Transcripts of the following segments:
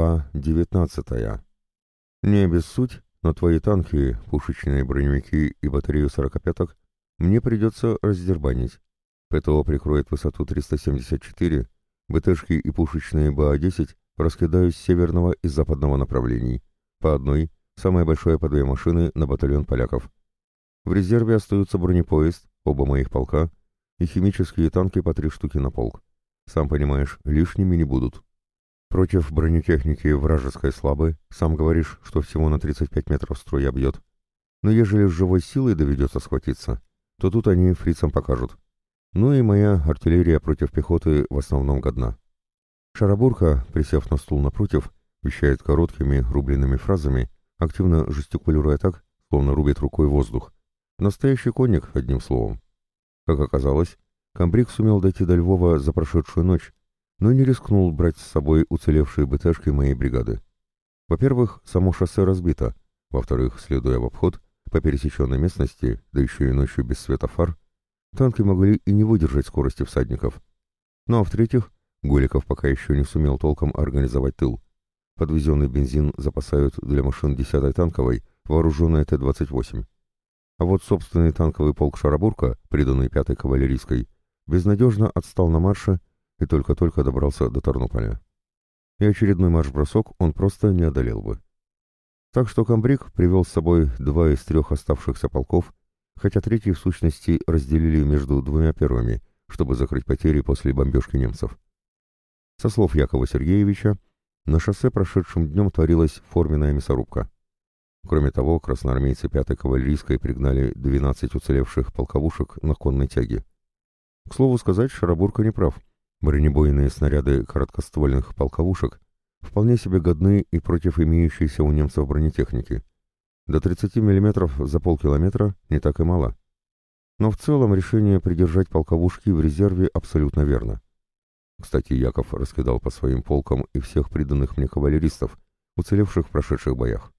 Глава 19. Не обессудь, но твои танки, пушечные броневики и батарею сорокопяток мне придется раздербанить. ПТО прикроет высоту 374, БТшки и пушечные БА-10 раскидаю с северного и западного направлений. По одной, самое большое по две машины на батальон поляков. В резерве остаются бронепоезд, оба моих полка, и химические танки по 3 штуки на полк. Сам понимаешь, лишними не будут. Против бронетехники вражеской слабы, сам говоришь, что всего на 35 метров струя бьет. Но ежели с живой силой доведется схватиться, то тут они фрицам покажут. Ну и моя артиллерия против пехоты в основном годна. Шарабурка, присев на стул напротив, вещает короткими, рубленными фразами, активно жестикулируя так, словно рубит рукой воздух. Настоящий конник, одним словом. Как оказалось, комбриг сумел дойти до Львова за прошедшую ночь, но не рискнул брать с собой уцелевшие БТшки моей бригады. Во-первых, само шоссе разбито. Во-вторых, следуя в обход, по пересеченной местности, да еще и ночью без света фар, танки могли и не выдержать скорости всадников. Ну а в-третьих, Голиков пока еще не сумел толком организовать тыл. Подвезенный бензин запасают для машин 10-й танковой, вооруженной Т-28. А вот собственный танковый полк Шарабурка, приданный 5-й кавалерийской, безнадежно отстал на марше и только-только добрался до Тарнополя. И очередной марш-бросок он просто не одолел бы. Так что комбриг привел с собой 2 из 3 оставшихся полков, хотя третий в сущности разделили между 2 первыми, чтобы закрыть потери после бомбежки немцев. Со слов Якова Сергеевича, на шоссе прошедшим днем творилась форменная мясорубка. Кроме того, красноармейцы 5-й кавалерийской пригнали 12 уцелевших полковушек на конной тяге. К слову сказать, Шарабурка не прав. Бронебойные снаряды короткоствольных полковушек вполне себе годны и против имеющейся у немцев бронетехники. До 30 мм за полкилометра не так и мало. Но в целом решение придержать полковушки в резерве абсолютно верно. Кстати, Яков раскидал по своим полкам и всех приданных мне кавалеристов, уцелевших в прошедших боях.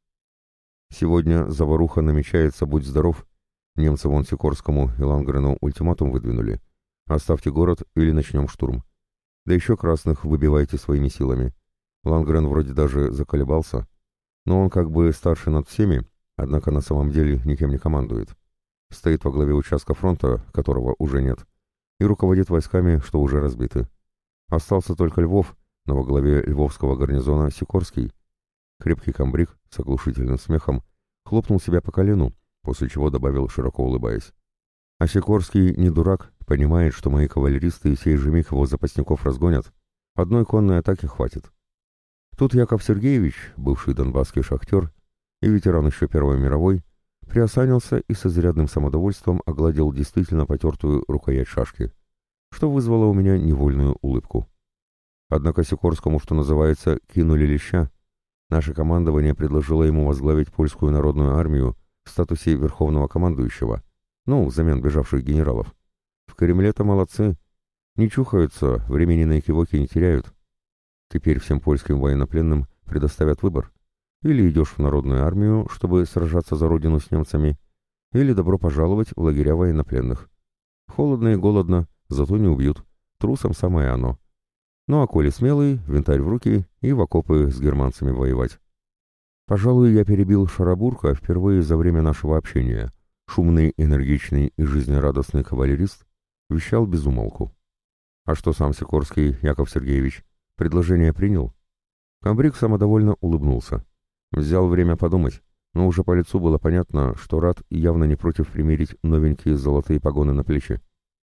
Сегодня заваруха намечается, будь здоров. Немцы вон Сикорскому и Лангрену ультиматум выдвинули. Оставьте город или начнем штурм. Да еще красных выбивайте своими силами. Лангрен вроде даже заколебался, но он как бы старше над всеми, однако на самом деле никем не командует. Стоит во главе участка фронта, которого уже нет, и руководит войсками, что уже разбиты. Остался только Львов, но во главе львовского гарнизона Сикорский. Крепкий комбриг с оглушительным смехом хлопнул себя по колену, после чего добавил, широко улыбаясь. А Сикорский не дурак, понимает, что мои кавалеристы сей же миг его запасников разгонят. Одной конной атаки хватит. Тут Яков Сергеевич, бывший донбасский шахтер и ветеран еще Первой мировой, приосанился и с изрядным самодовольством огладил действительно потертую рукоять шашки, что вызвало у меня невольную улыбку. Однако Сикорскому, что называется, кинули леща. Наше командование предложило ему возглавить польскую народную армию в статусе верховного командующего, взамен бежавших генералов. В Кремле-то молодцы. Не чухаются, времени на экивоки не теряют. Теперь всем польским военнопленным предоставят выбор. Или идешь в народную армию, чтобы сражаться за родину с немцами, или добро пожаловать в лагеря военнопленных. Холодно и голодно, зато не убьют. Трусом самое оно. Ну а коли смелый, винтарь в руки и в окопы с германцами воевать. Пожалуй, я перебил Шарабурка впервые за время нашего общения. Шумный, энергичный и жизнерадостный кавалерист вещал без умолку. А что сам Сикорский, Яков Сергеевич, предложение принял? Комбриг самодовольно улыбнулся. Взял время подумать, но уже по лицу было понятно, что рад и явно не против примерить новенькие золотые погоны на плечи.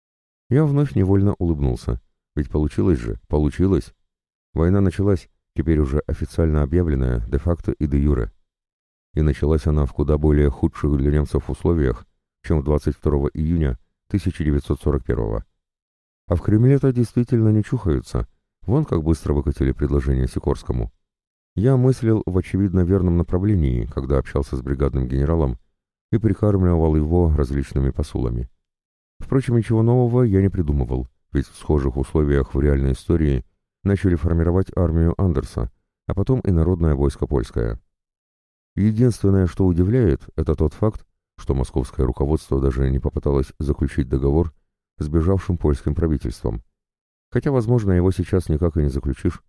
Я вновь невольно улыбнулся. Ведь получилось же, получилось. Война началась, теперь уже официально объявленная, де-факто и де-юре. И началась она в куда более худших для немцев условиях, чем 22 июня 1941-го. А в Кремле-то действительно не чухаются. Вон как быстро выкатили предложение Сикорскому. Я мыслил в очевидно верном направлении, когда общался с бригадным генералом и прикармливал его различными посулами. Впрочем, ничего нового я не придумывал, ведь в схожих условиях в реальной истории начали формировать армию Андерса, а потом и народное войско польское. Единственное, что удивляет, это тот факт, что московское руководство даже не попыталось заключить договор с бежавшим польским правительством. Хотя, возможно, его сейчас никак и не заключишь.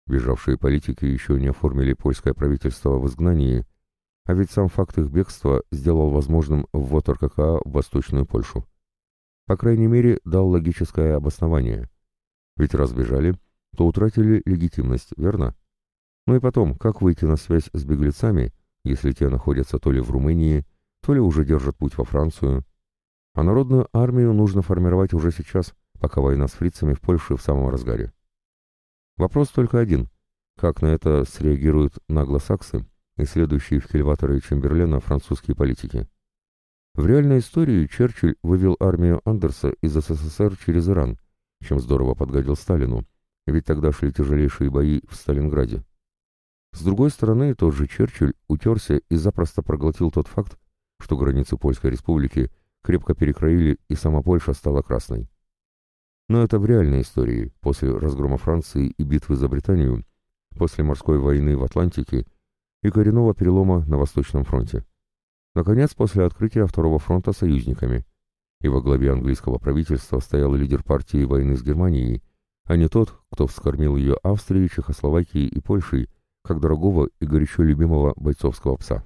Бежавшие политики еще не оформили польское правительство в изгнании, а ведь сам факт их бегства сделал возможным ввод РККА в Восточную Польшу. По крайней мере, дал логическое обоснование. Ведь раз бежали, то утратили легитимность, верно? Ну и потом, как выйти на связь с беглецами, если те находятся то ли в Румынии, то ли уже держат путь во Францию? А народную армию нужно формировать уже сейчас, пока война с фрицами в Польше в самом разгаре. Вопрос только один. Как на это среагируют наглосаксы и следующие в кильваторы Чемберлена французские политики? В реальной истории Черчилль вывел армию Андерса из СССР через Иран, чем здорово подгадил Сталину, ведь тогда шли тяжелейшие бои в Сталинграде. С другой стороны, тот же Черчилль утерся и запросто проглотил тот факт, что границы Польской республики крепко перекроили и сама Польша стала красной. Но это в реальной истории, после разгрома Франции и битвы за Британию, после морской войны в Атлантике и коренного перелома на Восточном фронте. Наконец, после открытия Второго фронта союзниками. И во главе английского правительства стоял лидер партии войны с Германией, а не тот, кто вскормил ее Австрией, Чехословакией и Польшей, как дорогого и горячо любимого бойцовского пса.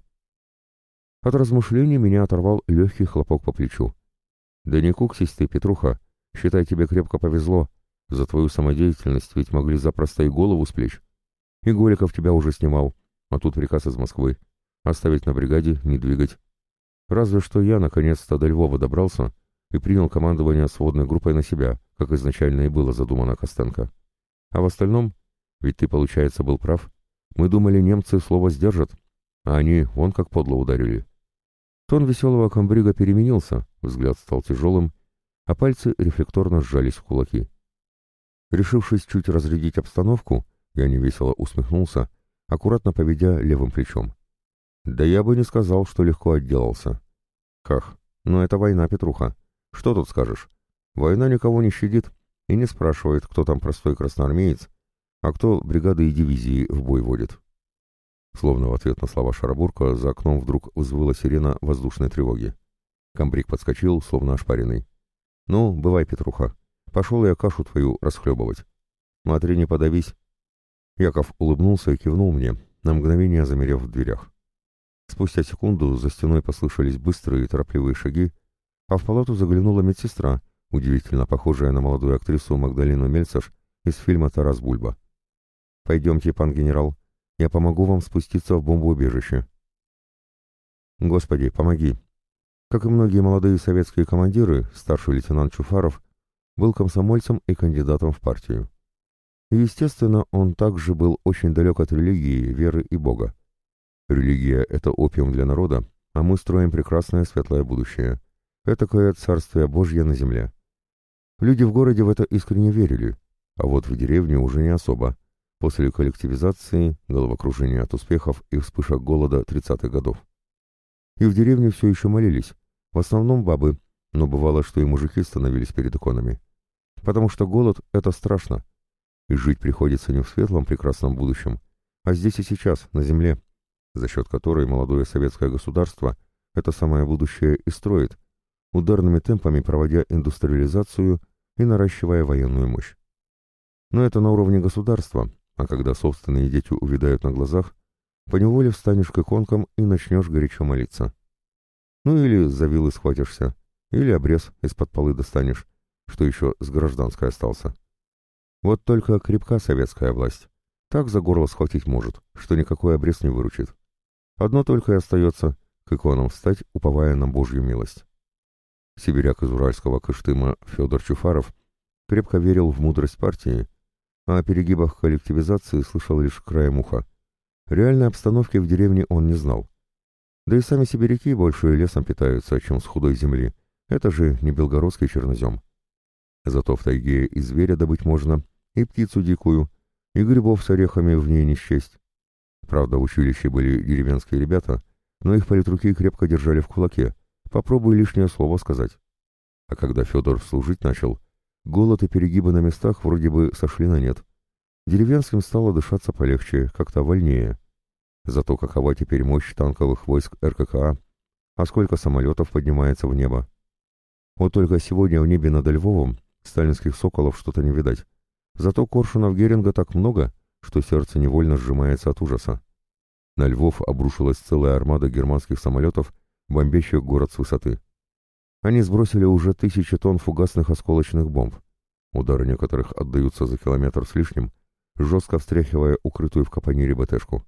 От размышлений меня оторвал легкий хлопок по плечу. «Да не куксись ты, Петруха, считай, тебе крепко повезло. За твою самодеятельность ведь могли запросто и голову с плеч. И Голиков тебя уже снимал, а тут приказ из Москвы. Оставить на бригаде, не двигать. Разве что я наконец-то до Львова добрался и принял командование сводной группой на себя, как изначально и было задумано Костенко. А в остальном, ведь ты, получается, был прав, мы думали, немцы слово сдержат, а они вон как подло ударили». Тон веселого комбрига переменился, взгляд стал тяжелым, а пальцы рефлекторно сжались в кулаки. Решившись чуть разрядить обстановку, я невесело усмехнулся, аккуратно поведя левым плечом. «Да я бы не сказал, что легко отделался». «Как? Ну это война, Петруха. Что тут скажешь? Война никого не щадит и не спрашивает, кто там простой красноармеец, а кто бригады и дивизии в бой водит». Словно в ответ на слова Шарабурка за окном вдруг взвыла сирена воздушной тревоги. Комбриг подскочил, словно ошпаренный. «Ну, бывай, Петруха. Пошел я кашу твою расхлебывать. Смотри, не подавись». Яков улыбнулся и кивнул мне, на мгновение замерев в дверях. Спустя секунду за стеной послышались быстрые и торопливые шаги, а в палату заглянула медсестра, удивительно похожая на молодую актрису Магдалину Мельцаш из фильма «Тарас Бульба». «Пойдемте, пан генерал, я помогу вам спуститься в бомбоубежище». «Господи, помоги!» Как и многие молодые советские командиры, старший лейтенант Чуфаров был комсомольцем и кандидатом в партию. И, естественно, он также был очень далек от религии, веры и Бога. Религия — это опиум для народа, а мы строим прекрасное светлое будущее. Этакое царствие Божье на земле. Люди в городе в это искренне верили, а вот в деревне уже не особо, после коллективизации, головокружения от успехов и вспышек голода 30-х годов. И в деревне все еще молились, в основном бабы, но бывало, что и мужики становились перед иконами. Потому что голод — это страшно, и жить приходится не в светлом прекрасном будущем, а здесь и сейчас, на земле, за счет которой молодое советское государство это самое будущее и строит, ударными темпами проводя индустриализацию и наращивая военную мощь. Но это на уровне государства, а когда собственные дети увядают на глазах, поневоле встанешь к иконкам и начнешь горячо молиться. Ну или за вилы схватишься, или обрез из-под полы достанешь, что еще с гражданской остался. Вот только крепка советская власть. Так за горло схватить может, что никакой обрез не выручит. Одно только и остается — к иконам встать, уповая на Божью милость. Сибиряк из уральского Кыштыма Федор Чуфаров крепко верил в мудрость партии, а о перегибах коллективизации слышал лишь краем уха. Реальной обстановки в деревне он не знал. Да и сами сибиряки больше лесом питаются, чем с худой земли. Это же не белгородский чернозем. Зато в тайге и зверя добыть можно, и птицу дикую, и грибов с орехами в ней не счесть. Правда, в училище были деревенские ребята, но их политруки крепко держали в кулаке. Попробуй лишнее слово сказать. А когда Федор служить начал, голод и перегибы на местах вроде бы сошли на нет. Деревенским стало дышаться полегче, как-то вольнее. Зато какова теперь мощь танковых войск РККА, а сколько самолетов поднимается в небо. Вот только сегодня в небе над Львовом сталинских соколов что-то не видать. Зато коршунов Геринга так много, что сердце невольно сжимается от ужаса. На Львов обрушилась целая армада германских самолетов, бомбящих город с высоты. Они сбросили уже тысячи тонн фугасных осколочных бомб. Удары некоторых отдаются за километр с лишним, жестко встряхивая укрытую в капонире БТшку.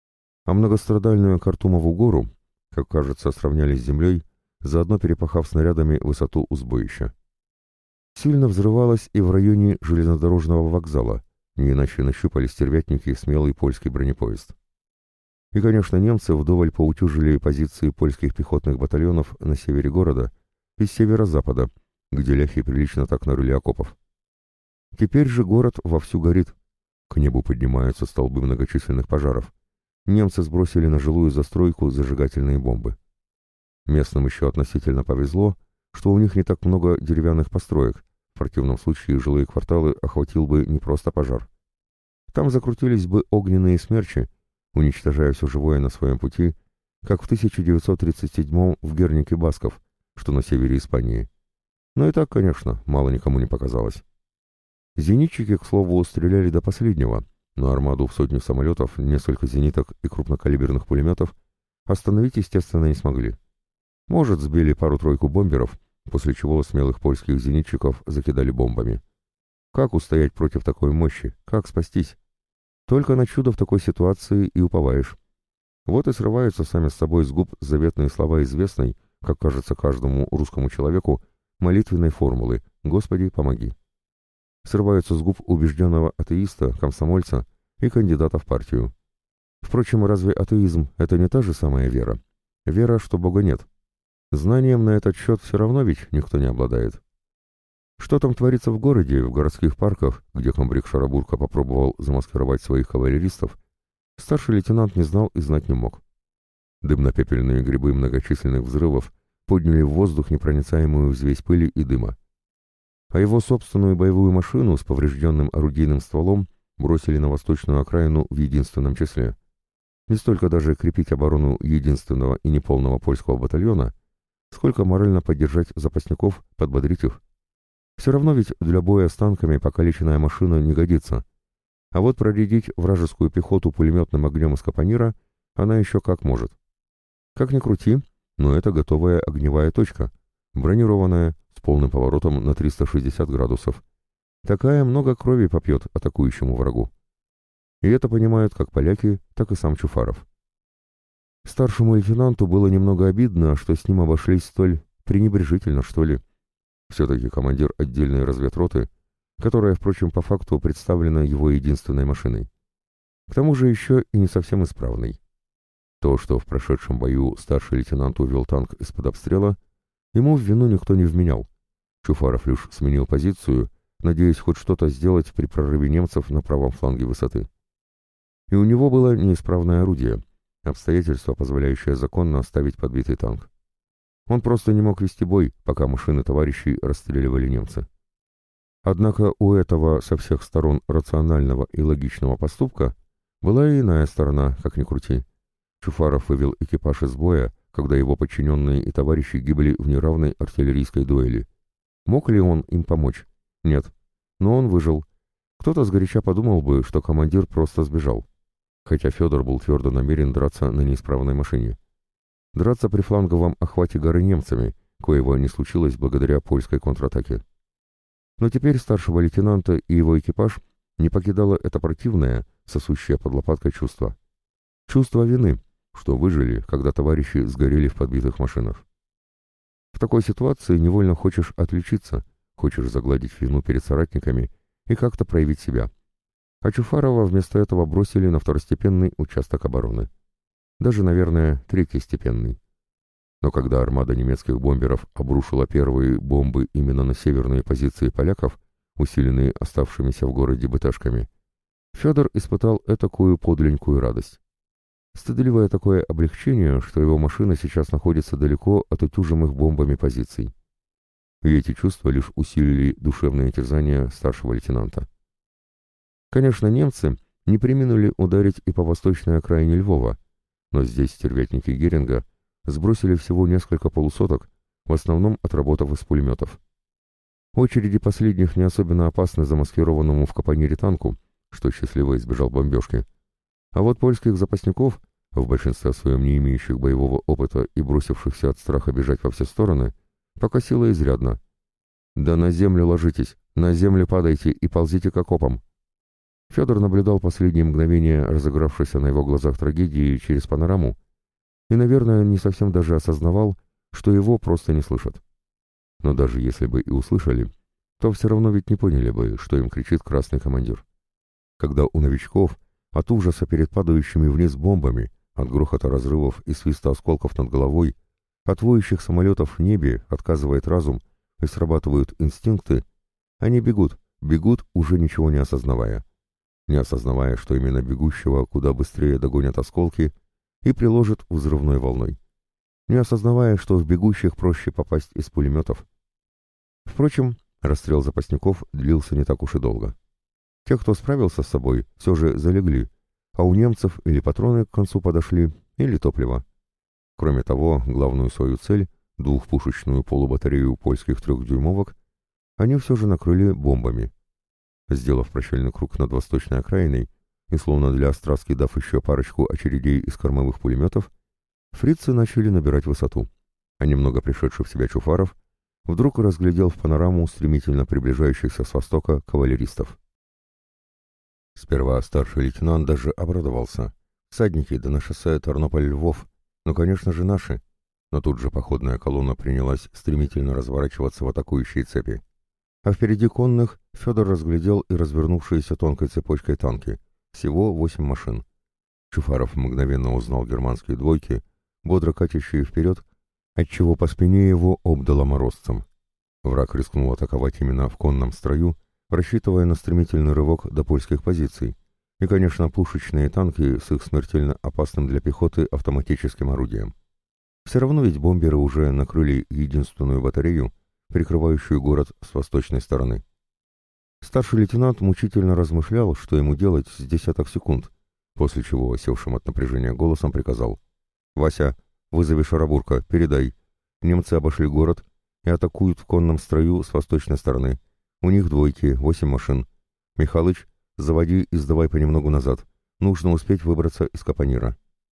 А многострадальную Картумову гору, как кажется, сравняли с землей, заодно перепахав снарядами высоту узбоища. Сильно взрывалось и в районе железнодорожного вокзала, не иначе нащупали стервятники смелый польский бронепоезд. И, конечно, немцы вдоволь поутюжили позиции польских пехотных батальонов на севере города и с северо-запада, где ляхи прилично так нарыли окопов. Теперь же город вовсю горит. К небу поднимаются столбы многочисленных пожаров. Немцы сбросили на жилую застройку зажигательные бомбы. Местным еще относительно повезло, что у них не так много деревянных построек, в противном случае жилые кварталы охватил бы не просто пожар. Там закрутились бы огненные смерчи, уничтожая все живое на своем пути, как в 1937-м в Гернике Басков, что на севере Испании. Но и так, конечно, мало никому не показалось. Зенитчики, к слову, стреляли до последнего, но армаду в сотню самолетов, несколько зениток и крупнокалиберных пулеметов остановить, естественно, не смогли. Может, сбили пару-тройку бомберов, после чего смелых польских зенитчиков закидали бомбами. Как устоять против такой мощи? Как спастись? Только на чудо в такой ситуации и уповаешь. Вот и срываются сами с собой с губ заветные слова известной, как кажется каждому русскому человеку, молитвенной формулы «Господи, помоги». Срываются с губ убежденного атеиста, комсомольца и кандидата в партию. Впрочем, разве атеизм — это не та же самая вера? Вера, что Бога нет. Знанием на этот счет все равно ведь никто не обладает. Что там творится в городе, в городских парках, где комбриг Шарабурка попробовал замаскировать своих кавалеристов, старший лейтенант не знал и знать не мог. Дымно-пепельные грибы многочисленных взрывов подняли в воздух непроницаемую взвесь пыли и дыма. А его собственную боевую машину с поврежденным орудийным стволом бросили на восточную окраину в единственном числе. Не столько даже крепить оборону единственного и неполного польского батальона, сколько морально поддержать запасников, подбодрить их. Все равно ведь для боя с танками покалеченная машина не годится. А вот проредить вражескую пехоту пулеметным огнем из капонира она еще как может. Как ни крути, но это готовая огневая точка, бронированная, с полным поворотом на 360 градусов. Такая много крови попьет атакующему врагу. И это понимают как поляки, так и сам Чуфаров. Старшему лейтенанту было немного обидно, что с ним обошлись столь пренебрежительно, что ли. Все-таки командир отдельной разведроты, которая, впрочем, по факту представлена его единственной машиной. К тому же еще и не совсем исправной. То, что в прошедшем бою старший лейтенант увел танк из-под обстрела, ему в вину никто не вменял. Чуфаров лишь сменил позицию, надеясь хоть что-то сделать при прорыве немцев на правом фланге высоты. И у него было неисправное орудие, обстоятельство, позволяющее законно оставить подбитый танк. Он просто не мог вести бой, пока машины товарищей расстреливали немцы. Однако у этого со всех сторон рационального и логичного поступка была и иная сторона, как ни крути. Чуфаров вывел экипаж из боя, когда его подчиненные и товарищи гибли в неравной артиллерийской дуэли. Мог ли он им помочь? Нет. Но он выжил. Кто-то сгоряча подумал бы, что командир просто сбежал. Хотя Федор был твердо намерен драться на неисправной машине. Драться при фланговом охвате горы немцами, коего не случилось благодаря польской контратаке. Но теперь старшего лейтенанта и его экипаж не покидало это противное, сосущее под лопаткой чувство. Чувство вины, что выжили, когда товарищи сгорели в подбитых машинах. В такой ситуации невольно хочешь отличиться, хочешь загладить вину перед соратниками и как-то проявить себя. А Чуфарова вместо этого бросили на второстепенный участок обороны. Даже, наверное, третьестепенный. Но когда армада немецких бомберов обрушила первые бомбы именно на северные позиции поляков, усиленные оставшимися в городе БТшками, Федор испытал этакую подленькую радость. Стыдливое такое облегчение, что его машина сейчас находится далеко от утюжимых бомбами позиций. И эти чувства лишь усилили душевные терзания старшего лейтенанта. Конечно, немцы не преминули ударить и по восточной окраине Львова, но здесь стервятники Геринга сбросили всего несколько полусоток, в основном отработав из пулеметов. Очереди последних не особенно опасны замаскированному в капонире танку, что счастливо избежал бомбежки. А вот польских запасников, в большинстве своем не имеющих боевого опыта и бросившихся от страха бежать во все стороны, покосило изрядно. «Да на землю ложитесь, на землю падайте и ползите к окопам». Федор наблюдал последние мгновения разыгравшейся на его глазах трагедии через панораму и, наверное, не совсем даже осознавал, что его просто не слышат. Но даже если бы и услышали, то все равно ведь не поняли бы, что им кричит красный командир. Когда у новичков от ужаса перед падающими вниз бомбами, от грохота разрывов и свиста осколков над головой, от воющих самолетов в небе отказывает разум и срабатывают инстинкты, они бегут, уже ничего не осознавая. Не осознавая, что именно бегущего куда быстрее догонят осколки и приложат взрывной волной. Не осознавая, что в бегущих проще попасть из пулеметов. Впрочем, расстрел запасников длился не так уж и долго. Те, кто справился с собой, все же залегли, а у немцев или патроны к концу подошли, или топливо. Кроме того, главную свою цель, двухпушечную полубатарею польских 3-дюймовок, они все же накрыли бомбами. Сделав прощальный круг над восточной окраиной и словно для страстки дав еще парочку очередей из кормовых пулеметов, фрицы начали набирать высоту, а немного пришедший в себя Чуфаров вдруг разглядел в панораму стремительно приближающихся с востока кавалеристов. Сперва старший лейтенант даже обрадовался. Всадники да на шоссе Тарнополь-Львов, ну, конечно же, наши. Но тут же походная колонна принялась стремительно разворачиваться в атакующие цепи. А впереди конных Федор разглядел и развернувшиеся тонкой цепочкой танки. Всего 8 машин. Чуфаров мгновенно узнал германские двойки, бодро катящие вперед, отчего по спине его обдало морозцем. Враг рискнул атаковать именно в конном строю, рассчитывая на стремительный рывок до польских позиций, и, конечно, пушечные танки с их смертельно опасным для пехоты автоматическим орудием. Все равно ведь бомберы уже накрыли единственную батарею, прикрывающую город с восточной стороны. Старший лейтенант мучительно размышлял, что ему делать с десяток секунд, после чего, севшим от напряжения голосом, приказал: «Вася, вызови Шарабурка, передай. Немцы обошли город и атакуют в конном строю с восточной стороны. У них двойки, 8 машин. Михалыч, заводи и сдавай понемногу назад. Нужно успеть выбраться из капонира».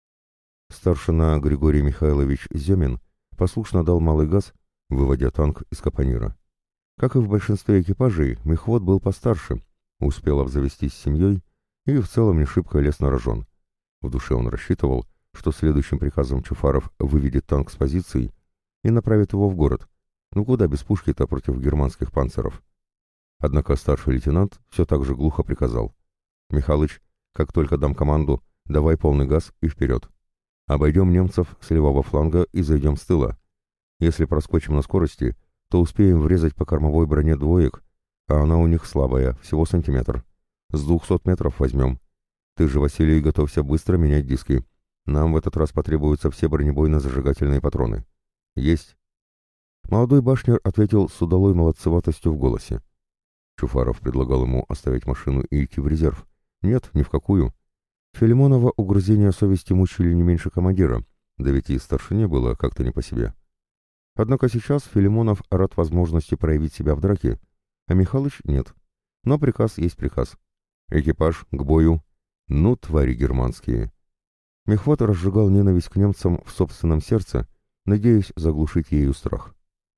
Старшина Григорий Михайлович Зёмин послушно дал малый газ, выводя танк из капонира. Как и в большинстве экипажей, мехвод был постарше, успел обзавестись семьей и в целом не шибко лез на рожон. В душе он рассчитывал, что следующим приказом Чуфаров выведет танк с позиций и направит его в город. Ну куда без пушки-то против германских панцеров? Однако старший лейтенант все так же глухо приказал: «Михалыч, как только дам команду, давай полный газ и вперед. Обойдем немцев с левого фланга и зайдем с тыла. Если проскочим на скорости, то успеем врезать по кормовой броне двоек, а она у них слабая, всего сантиметр. С 200 метров возьмем. Ты же, Василий, готовься быстро менять диски. Нам в этот раз потребуются все бронебойно-зажигательные патроны». «Есть». Молодой башнер ответил с удалой молодцеватостью в голосе. Чуфаров предлагал ему оставить машину и идти в резерв. Нет, ни в какую. Филимонова угрызения совести мучили не меньше командира, да ведь и старшине было как-то не по себе. Однако сейчас Филимонов рад возможности проявить себя в драке, а Михалыч нет. Но приказ есть приказ. Экипаж к бою. Ну, твари германские. Мехвод разжигал ненависть к немцам в собственном сердце, надеясь заглушить ею страх.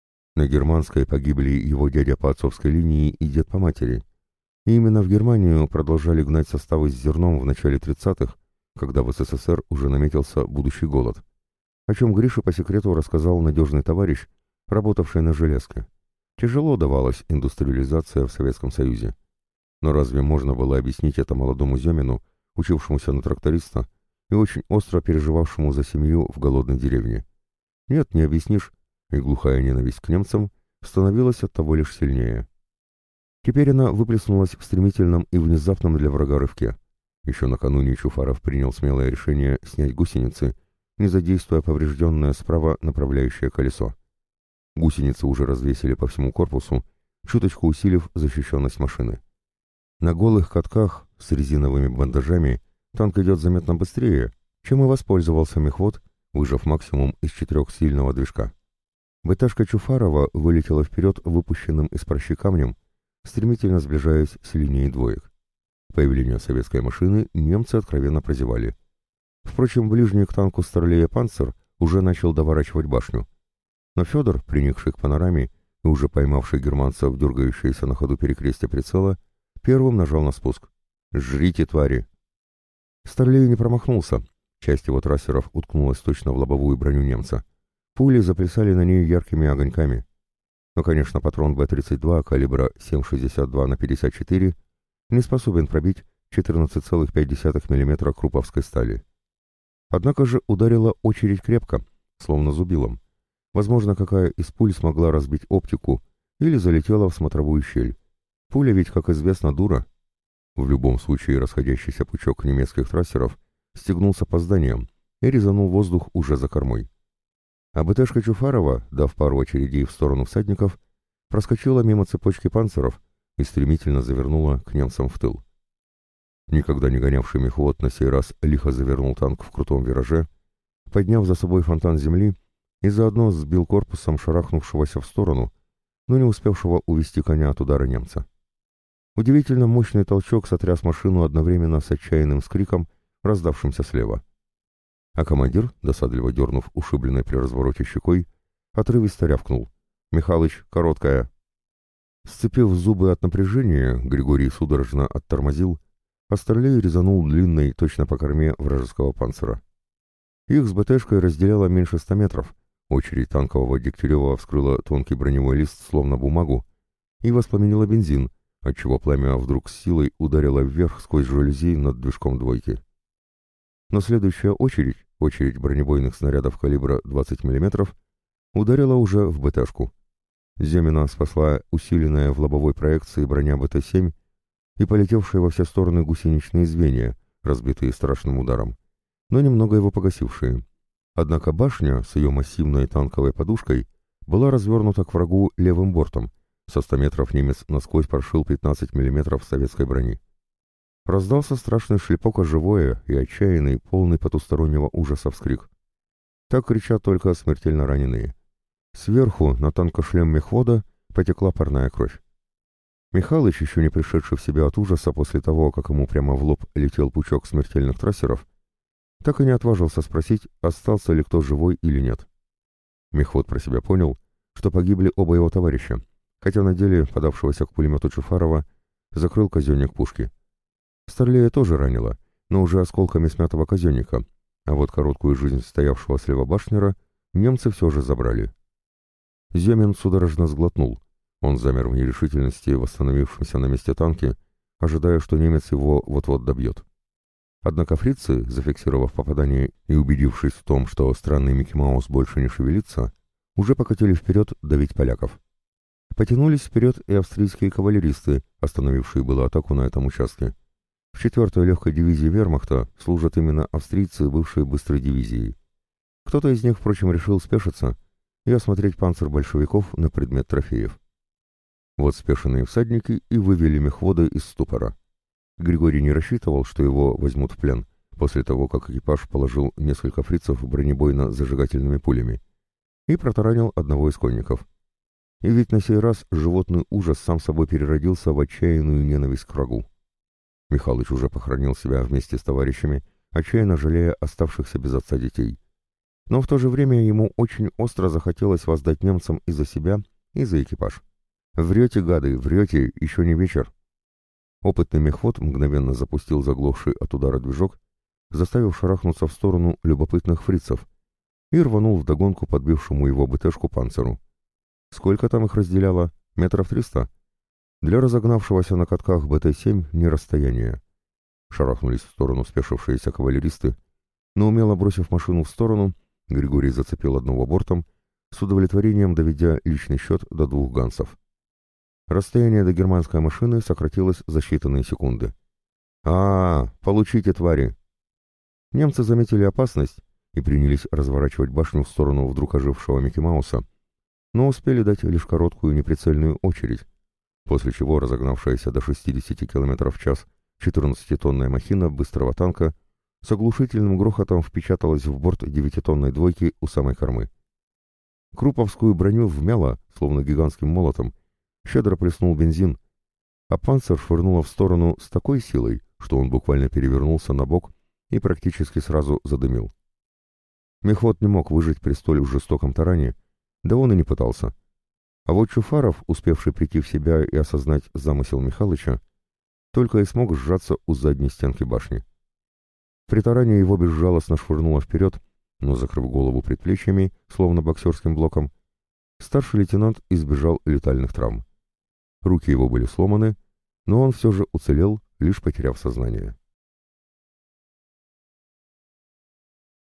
На Германской погибли его дядя по отцовской линии и дед по матери. И именно в Германию продолжали гнать составы с зерном в начале 30-х, когда в СССР уже наметился будущий голод. О чем Гриша по секрету рассказал надежный товарищ, работавший на железке. Тяжело давалась индустриализация в Советском Союзе. Но разве можно было объяснить это молодому Зёмину, учившемуся на тракториста и очень остро переживавшему за семью в голодной деревне? Нет, не объяснишь, и глухая ненависть к немцам становилась оттого лишь сильнее. Теперь она выплеснулась в стремительном и внезапном для врага рывке. Еще накануне Чуфаров принял смелое решение снять гусеницы, не задействуя поврежденное справа направляющее колесо. Гусеницы уже развесили по всему корпусу, чуточку усилив защищенность машины. На голых катках с резиновыми бандажами танк идет заметно быстрее, чем и воспользовался мехвод, выжав максимум из 4-сильного движка. БТшка Чуфарова вылетела вперед выпущенным из прощи камнем, стремительно сближаясь с линией двоек. Появление советской машины немцы откровенно прозевали. Впрочем, ближний к танку Старлея «Панцер» уже начал доворачивать башню. Но Федор, приникший к панораме и уже поймавший германцев, дергающиеся на ходу перекрестия прицела, первым нажал на спуск. «Жрите, твари!» Старлей не промахнулся. Часть его трассеров уткнулась точно в лобовую броню немца. Пули заплясали на ней яркими огоньками. Но, конечно, патрон Б-32 калибра 7,62 на 54 не способен пробить 14,5 мм круповской стали. Однако же ударила очередь крепко, словно зубилом. Возможно, какая из пуль смогла разбить оптику или залетела в смотровую щель. Пуля ведь, как известно, дура. В любом случае расходящийся пучок немецких трассеров стегнул с опозданием и резанул воздух уже за кормой. А БТшка Чуфарова, дав пару очередей в сторону всадников, проскочила мимо цепочки панцеров и стремительно завернула к немцам в тыл. Никогда не гонявший мехвод на сей раз лихо завернул танк в крутом вираже, подняв за собой фонтан земли и заодно сбил корпусом шарахнувшегося в сторону, но не успевшего увести коня от удара немца. Удивительно мощный толчок сотряс машину одновременно с отчаянным скриком, раздавшимся слева. А командир, досадливо дернув ушибленной при развороте щекой, отрывисто рявкнул: «Михалыч, короткая!» Сцепив зубы от напряжения, Григорий судорожно оттормозил, а Старлей резанул длинной точно по корме вражеского панцира. Их с БТшкой разделяло меньше 100 метров. Очередь танкового Дегтярева вскрыла тонкий броневой лист, словно бумагу, и воспламенила бензин, отчего пламя вдруг с силой ударило вверх сквозь жалюзи над движком двойки. Но следующая очередь бронебойных снарядов калибра 20 мм, ударила уже в БТшку. Земина спасла усиленная в лобовой проекции броня БТ-7 и полетевшие во все стороны гусеничные звенья, разбитые страшным ударом, но немного его погасившие. Однако башня с ее массивной танковой подушкой была развернута к врагу левым бортом. Со 100 метров немец насквозь прошил 15 мм советской брони. Раздался страшный шлепок о живое и отчаянный, полный потустороннего ужаса вскрик. Так кричат только смертельно раненые. Сверху на танкошлем мехвода потекла парная кровь. Михалыч, еще не пришедший в себя от ужаса после того, как ему прямо в лоб летел пучок смертельных трассеров, так и не отважился спросить, остался ли кто живой или нет. Мехвод про себя понял, что погибли оба его товарища, хотя на деле подавшегося к пулемету Чуфарова закрыл казенник пушки. Старлея тоже ранило, но уже осколками смятого казенника, а вот короткую жизнь стоявшего слева башнера немцы все же забрали. Земин судорожно сглотнул. Он замер в нерешительности, восстановившемся на месте танке, ожидая, что немец его вот-вот добьет. Однако фрицы, зафиксировав попадание и убедившись в том, что странный Микки Маус больше не шевелится, уже покатили вперед давить поляков. Потянулись вперед и австрийские кавалеристы, остановившие было атаку на этом участке. В 4-й легкой дивизии вермахта служат именно австрийцы, бывшие быстрой дивизией. Кто-то из них, впрочем, решил спешиться и осмотреть панцирь большевиков на предмет трофеев. Вот спешенные всадники и вывели мехвода из ступора. Григорий не рассчитывал, что его возьмут в плен, после того, как экипаж положил несколько фрицев бронебойно-зажигательными пулями, и протаранил одного из конников. И ведь на сей раз животный ужас сам собой переродился в отчаянную ненависть к врагу. Михалыч уже похоронил себя вместе с товарищами, отчаянно жалея оставшихся без отца детей. Но в то же время ему очень остро захотелось воздать немцам и за себя, и за экипаж. «Врете, гады, врете, еще не вечер». Опытный мехвод мгновенно запустил заглохший от удара движок, заставив шарахнуться в сторону любопытных фрицев, и рванул вдогонку подбившему его БТшку панциру. Сколько там их разделяло? Метров 300? Для разогнавшегося на катках БТ-7 не расстояние. Шарахнулись в сторону спешившиеся кавалеристы, но умело бросив машину в сторону, Григорий зацепил одного бортом, с удовлетворением доведя личный счет до 2 гансов. Расстояние до германской машины сократилось за считанные секунды. Получите, твари!» Немцы заметили опасность и принялись разворачивать башню в сторону вдруг ожившего Микки Мауса, но успели дать лишь короткую неприцельную очередь, после чего разогнавшаяся до 60 км в час 14-тонная махина быстрого танка с оглушительным грохотом впечаталась в борт 9-тонной двойки у самой кормы. Круповскую броню вмяло, словно гигантским молотом, щедро плеснул бензин, а панцирь швырнуло в сторону с такой силой, что он буквально перевернулся на бок и практически сразу задымил. Мехвод не мог выжить при столь жестоком таране, да он и не пытался. А вот Чуфаров, успевший прийти в себя и осознать замысел Михалыча, только и смог сжаться у задней стенки башни. При таране его безжалостно швырнуло вперед, но, закрыв голову предплечьями, словно боксерским блоком, старший лейтенант избежал летальных травм. Руки его были сломаны, но он все же уцелел, лишь потеряв сознание.